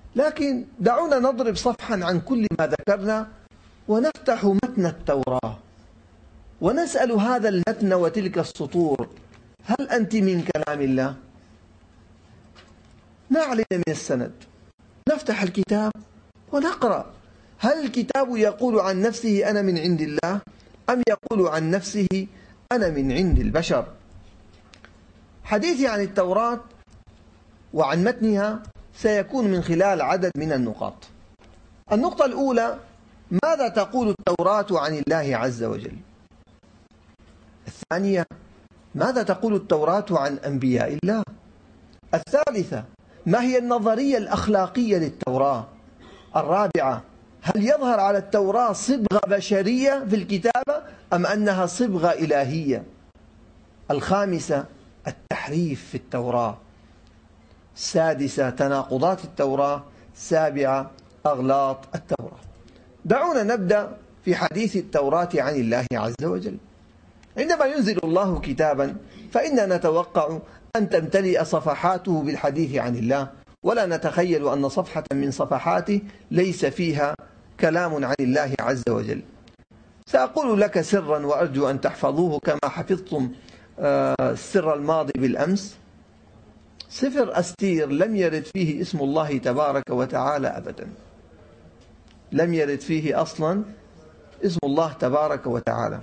لكن دعونا نضرب صفحا عن كل ما ذكرنا ونفتح متن التوراة ونسأل هذا المتن وتلك السطور: هل أنت من كلام الله؟ ما علينا من السند، نفتح الكتاب ونقرأ. هل الكتاب يقول عن نفسه أنا من عند الله، أم يقول عن نفسه أنا من عند البشر؟ حديثي عن التوراة وعن متنها سيكون من خلال عدد من النقاط. النقطة الأولى: ماذا تقول التوراة عن الله عز وجل؟ الثانية: ماذا تقول التوراة عن أنبياء الله؟ الثالثة: ما هي النظرية الأخلاقية للتوراة؟ الرابعة: هل يظهر على التوراة صبغة بشرية في الكتابة أم أنها صبغة إلهية؟ الخامسة: التحريف في التوراة. السادسة: تناقضات التوراة. السابعة: أغلاط التوراة. دعونا نبدأ في حديث التوراة عن الله عز وجل. عندما ينزل الله كتابا فإننا نتوقع أن تمتلئ صفحاته بالحديث عن الله، ولا نتخيل أن صفحة من صفحاته ليس فيها كلام عن الله عز وجل. سأقول لك سرا وأرجو أن تحفظوه كما حفظتم السر الماضي بالأمس. سفر أستير لم يرد فيه اسم الله تبارك وتعالى أبدا، لم يرد فيه أصلا اسم الله تبارك وتعالى.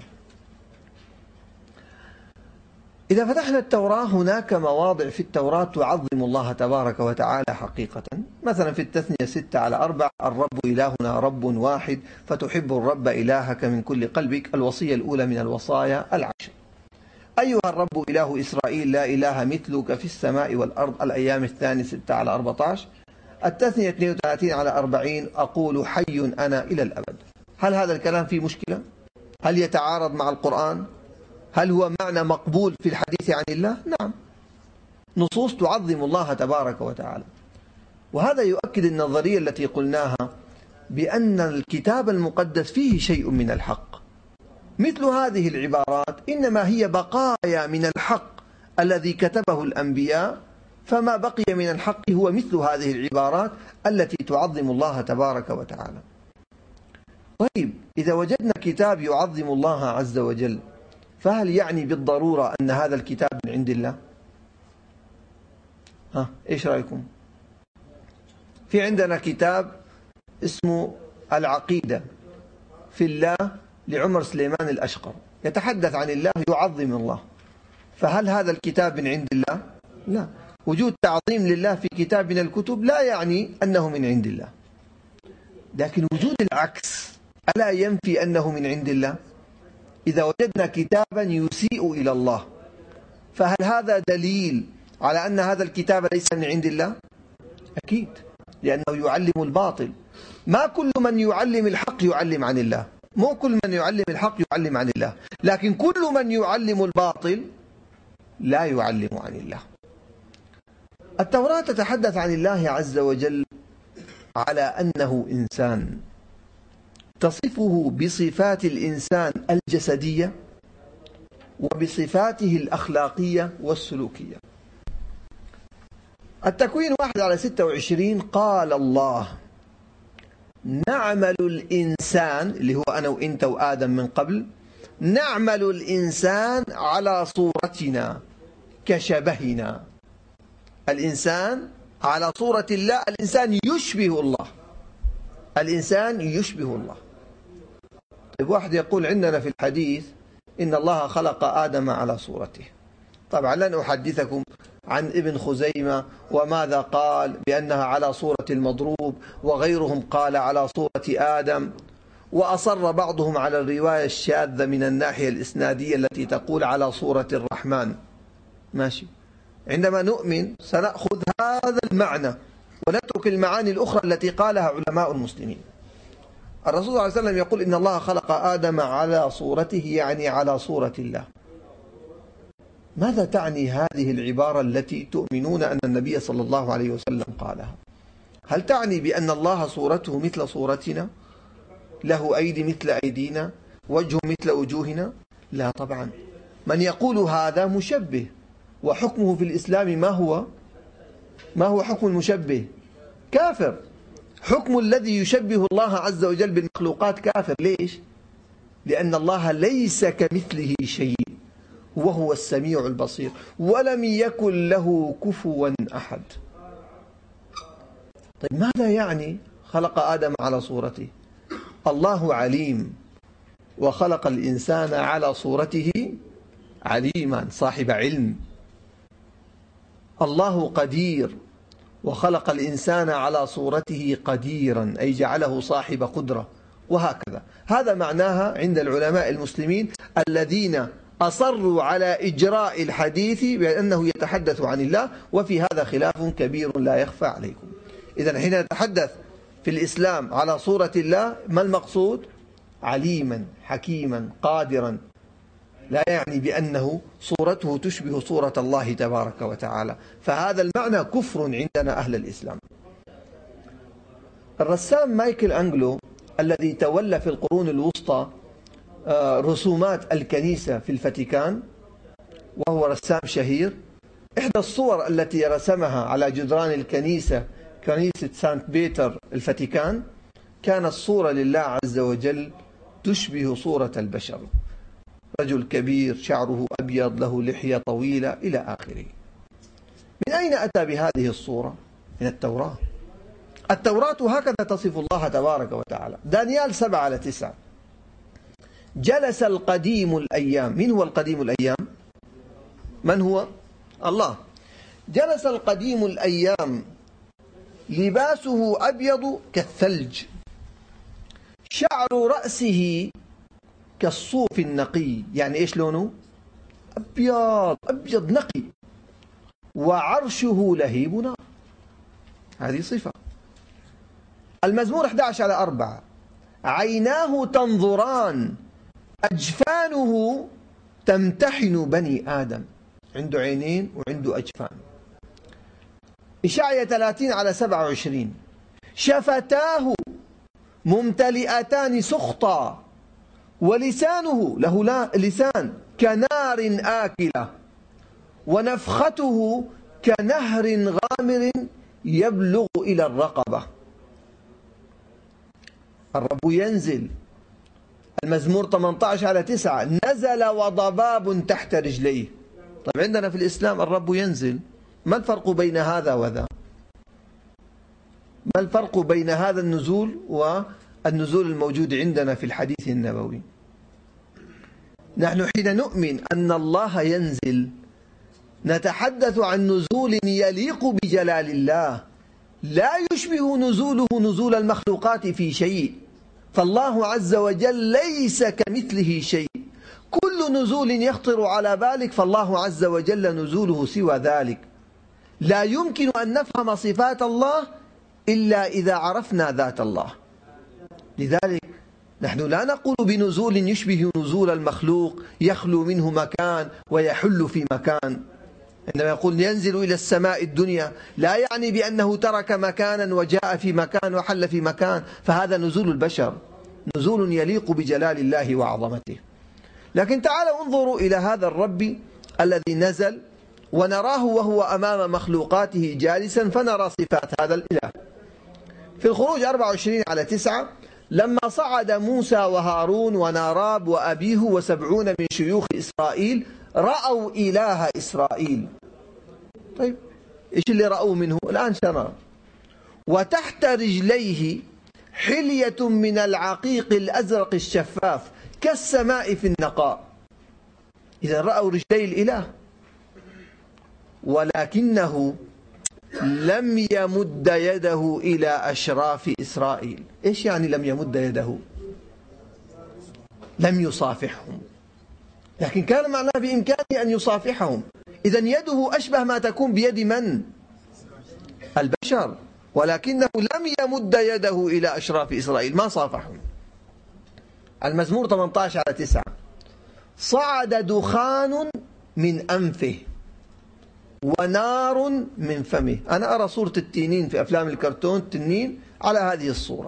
إذا فتحنا التوراة هناك مواضع في التوراة تعظم الله تبارك وتعالى حقيقة. مثلا في التثنية 6:4: الرب إلهنا رب واحد فتحب الرب إلهك من كل قلبك. الوصية الأولى من الوصايا العشر. أيها الرب إله إسرائيل لا إله مثلك في السماء والأرض. الأيام الثانية 6:14. التثنية 32:40: أقول حي أنا إلى الأبد. هل هذا الكلام فيه مشكلة؟ هل يتعارض مع القرآن؟ هل هو معنى مقبول في الحديث عن الله؟ نعم، نصوص تعظم الله تبارك وتعالى. وهذا يؤكد النظرية التي قلناها بأن الكتاب المقدس فيه شيء من الحق. مثل هذه العبارات إنما هي بقايا من الحق الذي كتبه الأنبياء، فما بقي من الحق هو مثل هذه العبارات التي تعظم الله تبارك وتعالى. طيب، إذا وجدنا كتاب يعظم الله عز وجل، فهل يعني بالضرورة أن هذا الكتاب من عند الله؟ إيش رأيكم؟ في عندنا كتاب اسمه العقيدة في الله لعمر سليمان الأشقر، يتحدث عن الله، يعظم الله. فهل هذا الكتاب من عند الله؟ لا. وجود تعظيم لله في كتاب من الكتب لا يعني أنه من عند الله. لكن وجود العكس ألا ينفي أنه من عند الله؟ إذا وجدنا كتابا يسيء إلى الله، فهل هذا دليل على أن هذا الكتاب ليس من عند الله؟ أكيد، لأنه يعلم الباطل. ما كل من يعلم الحق يعلم عن الله، مو كل من يعلم الحق يعلم عن الله، لكن كل من يعلم الباطل لا يعلم عن الله. التوراة تتحدث عن الله عز وجل على أنه إنسان، تصفه بصفات الإنسان الجسدية وبصفاته الأخلاقية والسلوكية. التكوين 1:26: قال الله نعمل الإنسان، اللي هو أنا وإنت وآدم من قبل، نعمل الإنسان على صورتنا كشبهنا. الإنسان على صورة الله، الإنسان يشبه الله، الإنسان يشبه الله. طيب، واحد يقول عندنا في الحديث إن الله خلق آدم على صورته. طبعا لن أحدثكم عن ابن خزيمة وماذا قال بأنها على صورة المضروب، وغيرهم قال على صورة آدم، وأصر بعضهم على الرواية الشاذة من الناحية الإسنادية التي تقول على صورة الرحمن. ماشي، عندما نؤمن سنأخذ هذا المعنى ونترك المعاني الأخرى التي قالها علماء المسلمين. الرسول صلى الله عليه وسلم يقول إن الله خلق آدم على صورته، يعني على صورة الله. ماذا تعني هذه العبارة التي تؤمنون أن النبي صلى الله عليه وسلم قالها؟ هل تعني بأن الله صورته مثل صورتنا، له أيدي مثل أيدينا، وجه مثل وجوهنا؟ لا طبعا. من يقول هذا مشبه، وحكمه في الإسلام ما هو حكم المشبه؟ كافر، حكم الذي يشبه الله عز وجل بالمخلوقات كافر. ليش؟ لأن الله ليس كمثله شيء وهو السميع البصير ولم يكن له كفوا أحد. طيب ماذا يعني خلق آدم على صورته؟ الله عليم وخلق الإنسان على صورته عليما صاحب علم. الله قدير وخلق الإنسان على صورته قديرا أي جعله صاحب قدرة، وهكذا. هذا معناها عند العلماء المسلمين الذين أصروا على إجراء الحديث بأنه يتحدث عن الله، وفي هذا خلاف كبير لا يخفى عليكم. إذن حين نتحدث في الإسلام على صورة الله ما المقصود؟ عليما حكيما قادرا، لا يعني بأنه صورته تشبه صورة الله تبارك وتعالى، فهذا المعنى كفر عندنا أهل الإسلام. الرسام مايكل أنجلو الذي تولى في القرون الوسطى رسومات الكنيسة في الفاتيكان، وهو رسام شهير، إحدى الصور التي رسمها على جدران الكنيسة، كنيسة سانت بيتر الفاتيكان، كانت صورة لله عز وجل تشبه صورة البشر، رجل كبير شعره أبيض له لحية طويلة إلى آخره. من أين أتى بهذه الصورة؟ من التوراة. التوراة هكذا تصف الله تبارك وتعالى. دانيال 7:9 جلس القديم الأيام. من هو القديم الأيام؟ من هو؟ الله. جلس القديم الأيام لباسه أبيض كالثلج، شعر رأسه كالصوف النقي. يعني إيش لونه؟ أبيض أبيض نقي. وعرشه لهيب نار. هذه صفة. المزمور 11:4 عيناه تنظران أجفانه تمتحن بني آدم. عنده عينين وعنده أجفان. إشعياء 30:27 شفتاه ممتلئتان سخطا ولسانه له لسان كنار آكلة ونفخته كنهر غامر يبلغ إلى الرقبة. الرب ينزل. المزمور 18:9 نزل وضباب تحت رجليه. طيب عندنا في الإسلام الرب ينزل، ما الفرق بين هذا وذا؟ ما الفرق بين هذا النزول والنزول الموجود عندنا في الحديث النبوي؟ نحن حين نؤمن أن الله ينزل نتحدث عن نزول يليق بجلال الله، لا يشبه نزوله نزول المخلوقات في شيء، فالله عز وجل ليس كمثله شيء. كل نزول يخطر على بالك فالله عز وجل نزوله سوى ذلك. لا يمكن أن نفهم صفات الله إلا إذا عرفنا ذات الله. لذلك نحن لا نقول بنزول يشبه نزول المخلوق يخلو منه مكان ويحل في مكان. عندما يقول ينزل إلى السماء الدنيا لا يعني بأنه ترك مكانا وجاء في مكان وحل في مكان، فهذا نزول البشر، نزول يليق بجلال الله وعظمته. لكن تعالوا انظروا إلى هذا الرب الذي نزل ونراه وهو أمام مخلوقاته جالسا، فنرى صفات هذا الإله. في الخروج 24:9 لما صعد موسى وهارون وناراب وأبيه و70 من شيوخ إسرائيل رأوا إله إسرائيل. طيب إيش اللي رأوا منه؟ الآن سنرى. وتحت رجليه حلية من العقيق الأزرق الشفاف كالسماء في النقاء. إذا رأوا رجلي الإله، ولكنه لم يمد يده إلى أشراف إسرائيل. إيش يعني لم يمد يده؟ لم يصافحهم، لكن كان معناه بإمكانه أن يصافحهم. إذن يده أشبه ما تكون بيد من؟ البشر، ولكنه لم يمد يده إلى أشراف إسرائيل، ما صافحهم. المزمور 18:9 صعد دخان من أنفه ونار من فمه. أنا أرى صورة التنين في أفلام الكرتون، التنين على هذه الصورة.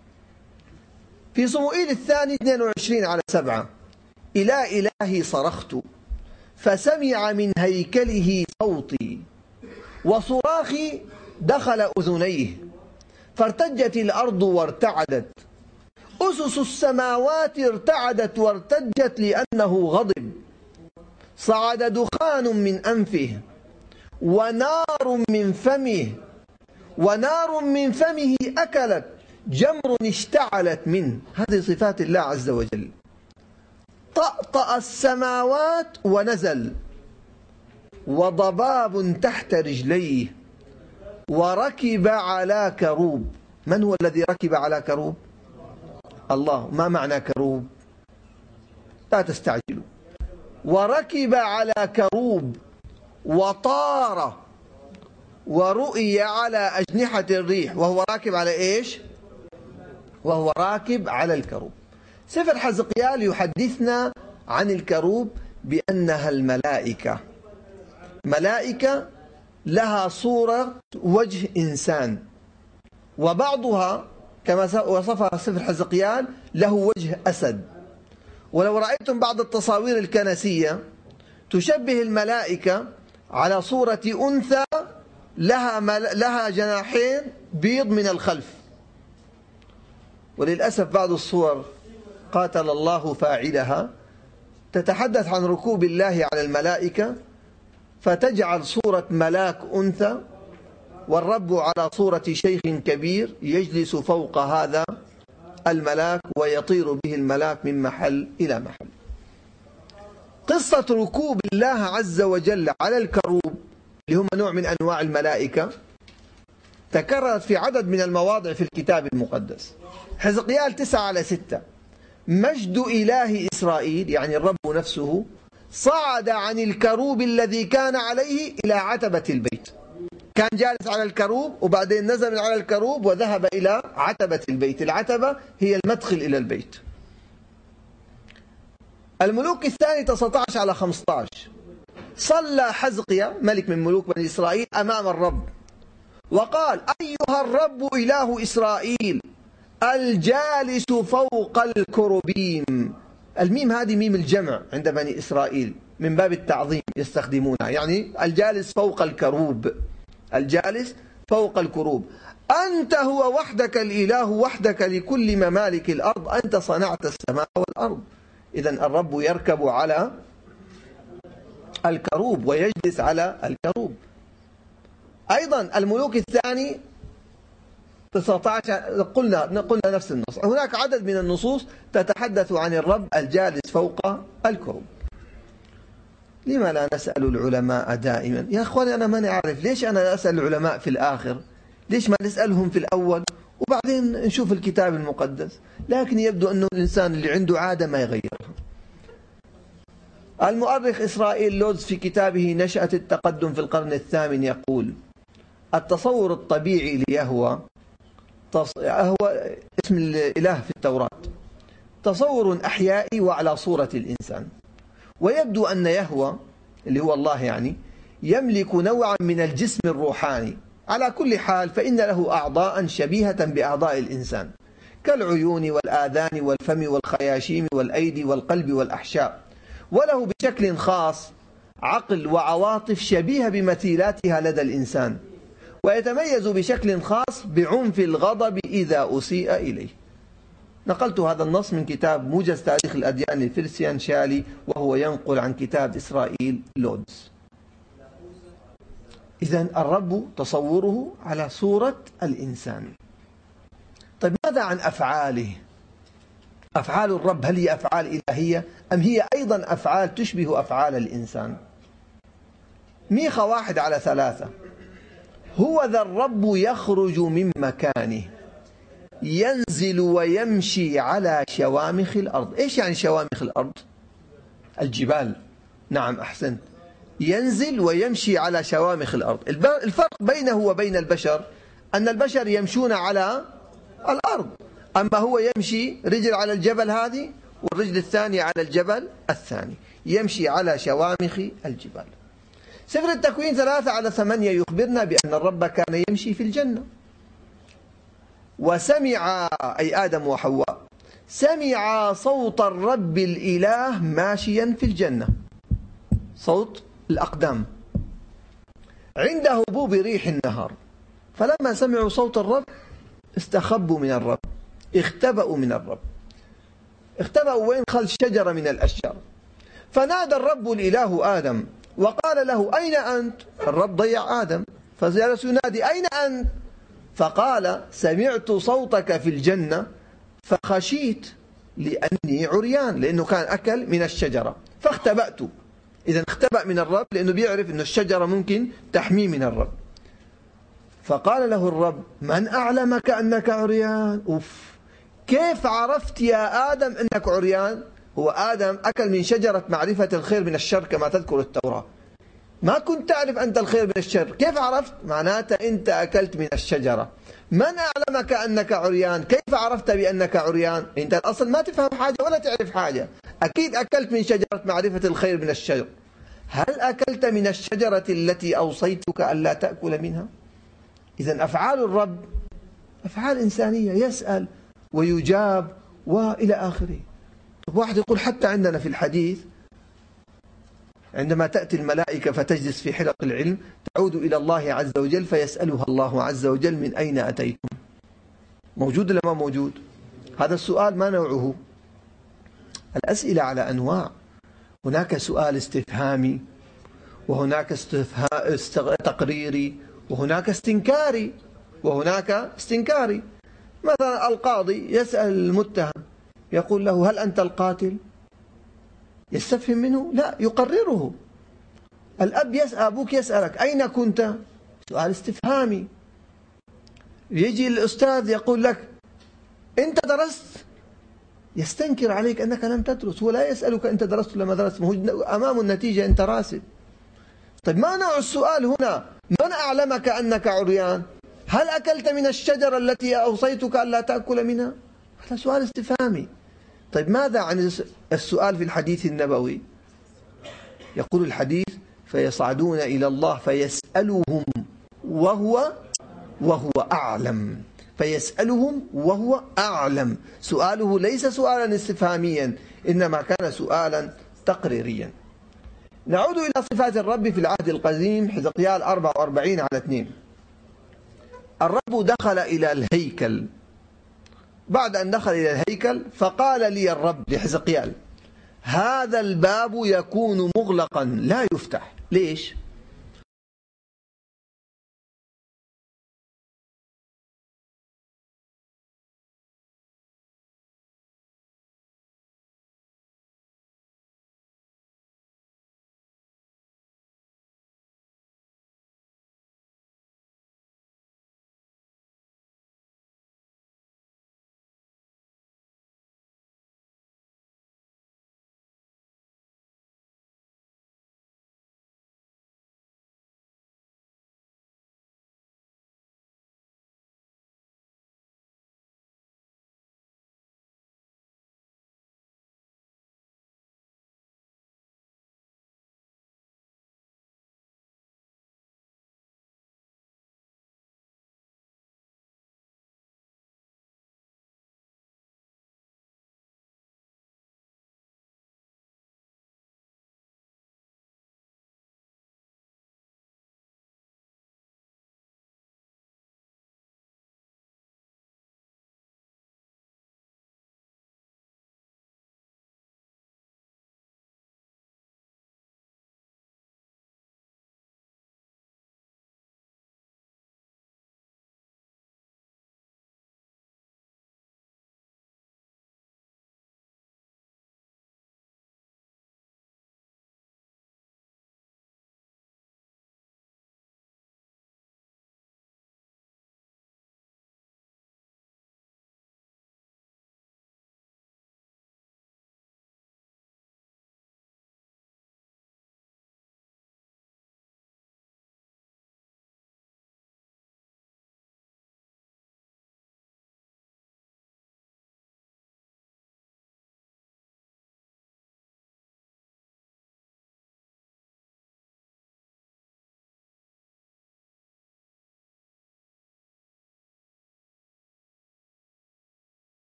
في صموئيل الثاني 22:7 إلى إلهي صرخت فسمع من هيكله صوتي وصراخي دخل أذنيه فارتجت الأرض وارتعدت، أسس السماوات ارتعدت وارتجت لأنه غضب، صعد دخان من أنفه ونار من فمه، ونار من فمه أكلت، جمر اشتعلت منه. هذه صفات الله عز وجل. طأطأ السماوات ونزل، وضباب تحت رجليه، وركب على كروب. من هو الذي ركب على كروب؟ الله. ما معنى كروب؟ لا تستعجلوا. وركب على كروب، وطار، ورؤي على أجنحة الريح. وهو راكب على إيش؟ وهو راكب على الكروب. سفر حزقيال يحدثنا عن الكروب بأنها الملائكة، ملائكة لها صورة وجه إنسان، وبعضها كما وصفها سفر حزقيال له وجه أسد. ولو رأيتم بعض التصاوير الكنسية تشبه الملائكة على صورة أنثى لها جناحين بيض من الخلف. وللأسف بعض الصور قاتل الله فاعلها تتحدث عن ركوب الله على الملائكة، فتجعل صورة ملاك أنثى والرب على صورة شيخ كبير يجلس فوق هذا الملاك ويطير به الملاك من محل إلى محل. قصة ركوب الله عز وجل على الكروب اللي هم نوع من أنواع الملائكة تكررت في عدد من المواضع في الكتاب المقدس. حزقيال 9:6 مجد إله إسرائيل يعني الرب نفسه صعد عن الكروب الذي كان عليه إلى عتبة البيت. كان جالس على الكروب وبعدين نزل من على الكروب وذهب إلى عتبة البيت. العتبة هي المدخل إلى البيت. الملوك الثاني 19:15 صلى حزقيا ملك من ملوك بني إسرائيل أمام الرب وقال: أيها الرب إله إسرائيل الجالس فوق الكروبيم. الميم هذه ميم الجمع عند بني إسرائيل من باب التعظيم يستخدمونها، يعني الجالس فوق الكروب، الجالس فوق الكروب. أنت هو وحدك الإله وحدك لكل ممالك الأرض، أنت صنعت السماء والأرض. إذن الرب يركب على الكروب ويجلس على الكروب. أيضا الملوك الثاني 19 قلنا نفس النص. هناك عدد من النصوص تتحدث عن الرب الجالس فوق الكروب. لما لا نسأل العلماء دائما؟ يا أخواني أنا ما نعرف ليش أنا أسأل العلماء في الآخر، ليش ما نسألهم في الأول وبعدين نشوف الكتاب المقدس؟ لكن يبدو أنه الإنسان اللي عنده عادة ما يغيرها. المؤرخ إسرائيل لودز في كتابه نشأة التقدم في القرن الثامن يقول: التصور الطبيعي ليهوه هو اسم الإله في التوراة، تصور أحيائي وعلى صورة الإنسان. ويبدو أن يهوه اللي هو الله يعني يملك نوعا من الجسم الروحاني. على كل حال فإن له أعضاء شبيهة بأعضاء الإنسان كالعيون والآذان والفم والخياشيم والأيدي والقلب والأحشاء، وله بشكل خاص عقل وعواطف شبيهة بمثيلاتها لدى الإنسان، ويتميز بشكل خاص بعنف الغضب إذا أسيء إليه. نقلت هذا النص من كتاب موجز تاريخ الأديان لفرسيان شالي، وهو ينقل عن كتاب إسرائيل لودز. إذن الرب تصوره على صورة الإنسان. طيب ماذا عن أفعاله؟ أفعال الرب هل هي أفعال إلهية أم هي أيضا أفعال تشبه أفعال الإنسان؟ ميخا 1:3 هو ذا الرب يخرج من مكانه ينزل ويمشي على شوامخ الأرض. إيش يعني شوامخ الأرض؟ الجبال. نعم أحسنت، ينزل ويمشي على شوامخ الأرض. الفرق بينه وبين البشر أن البشر يمشون على الأرض، أما هو يمشي رجل على الجبل هذه والرجل الثانية على الجبل الثاني، يمشي على شوامخ الجبال. سفر التكوين 3:8 يخبرنا بأن الرب كان يمشي في الجنة، وسمع أي آدم وحواء سمع صوت الرب الإله ماشيا في الجنة، صوت الأقدام عند هبوب ريح النهار. فلما سمعوا صوت الرب استخبوا من الرب، اختبأوا من الرب. اختبأوا وين؟ خلف شجرة من الأشجار. فنادى الرب الإله آدم وقال له أين أنت؟ الرب ضيع آدم فجلس ينادي أين أنت؟ فقال سمعت صوتك في الجنة فخشيت لأني عريان، لأنه كان أكل من الشجرة فاختبأت. إذا اختبأ من الرب لأنه بيعرف أن الشجرة ممكن تحميه من الرب. فقال له الرب من أعلمك أنك عريان؟ أوف، كيف عرفت يا آدم أنك عريان؟ هو آدم أكل من شجرة معرفة الخير من الشر كما تذكر التوراة، ما كنت تعرف أنت الخير من الشر، كيف عرفت؟ معناته أنت أكلت من الشجرة. من أعلمك أنك عريان؟ كيف عرفت بأنك عريان؟ أنت الأصل ما تفهم حاجة ولا تعرف حاجة، أكيد أكلت من شجرة معرفة الخير من الشر. هل أكلت من الشجرة التي أوصيتك ألا تأكل منها؟ إذن أفعال الرب أفعال إنسانية، يسأل ويجاب وإلى آخره. واحد يقول حتى عندنا في الحديث عندما تأتي الملائكة فتجلس في حلق العلم تعود إلى الله عز وجل فيسألها الله عز وجل من أين أتيتم؟ موجود ولا ما موجود؟ هذا السؤال ما نوعه؟ الأسئلة على أنواع، هناك سؤال استفهامي، وهناك تقريري، وهناك استنكاري. مثلا القاضي يسأل المتهم يقول له هل أنت القاتل؟ يستفهم منه؟ لا، يقرره. الأب يسأل، أبوك يسألك أين كنت؟ سؤال استفهامي. يجي الأستاذ يقول لك أنت درست؟ يستنكر عليك أنك لم تدرس، هو لا يسألك أنت درست ولا ما درست، هو أمام النتيجة أنت راسب. طيب ما نوع السؤال هنا؟ من أعلمك أنك عريان؟ هل أكلت من الشجرة التي أوصيتك ألا تأكل منها؟ هذا سؤال استفهامي. طيب ماذا عن السؤال في الحديث النبوي؟ يقول الحديث فيصعدون إلى الله فيسألهم وهو أعلم، فيسألهم وهو أعلم. سؤاله ليس سؤالا استفهاميا، إنما كان سؤالا تقريريا. نعود إلى صفات الرب في العهد القديم، حزقيال 44:2. الرب دخل إلى الهيكل، بعد أن دخل إلى الهيكل فقال لي الرب لحزقيال هذا الباب يكون مغلقا لا يفتح. ليش؟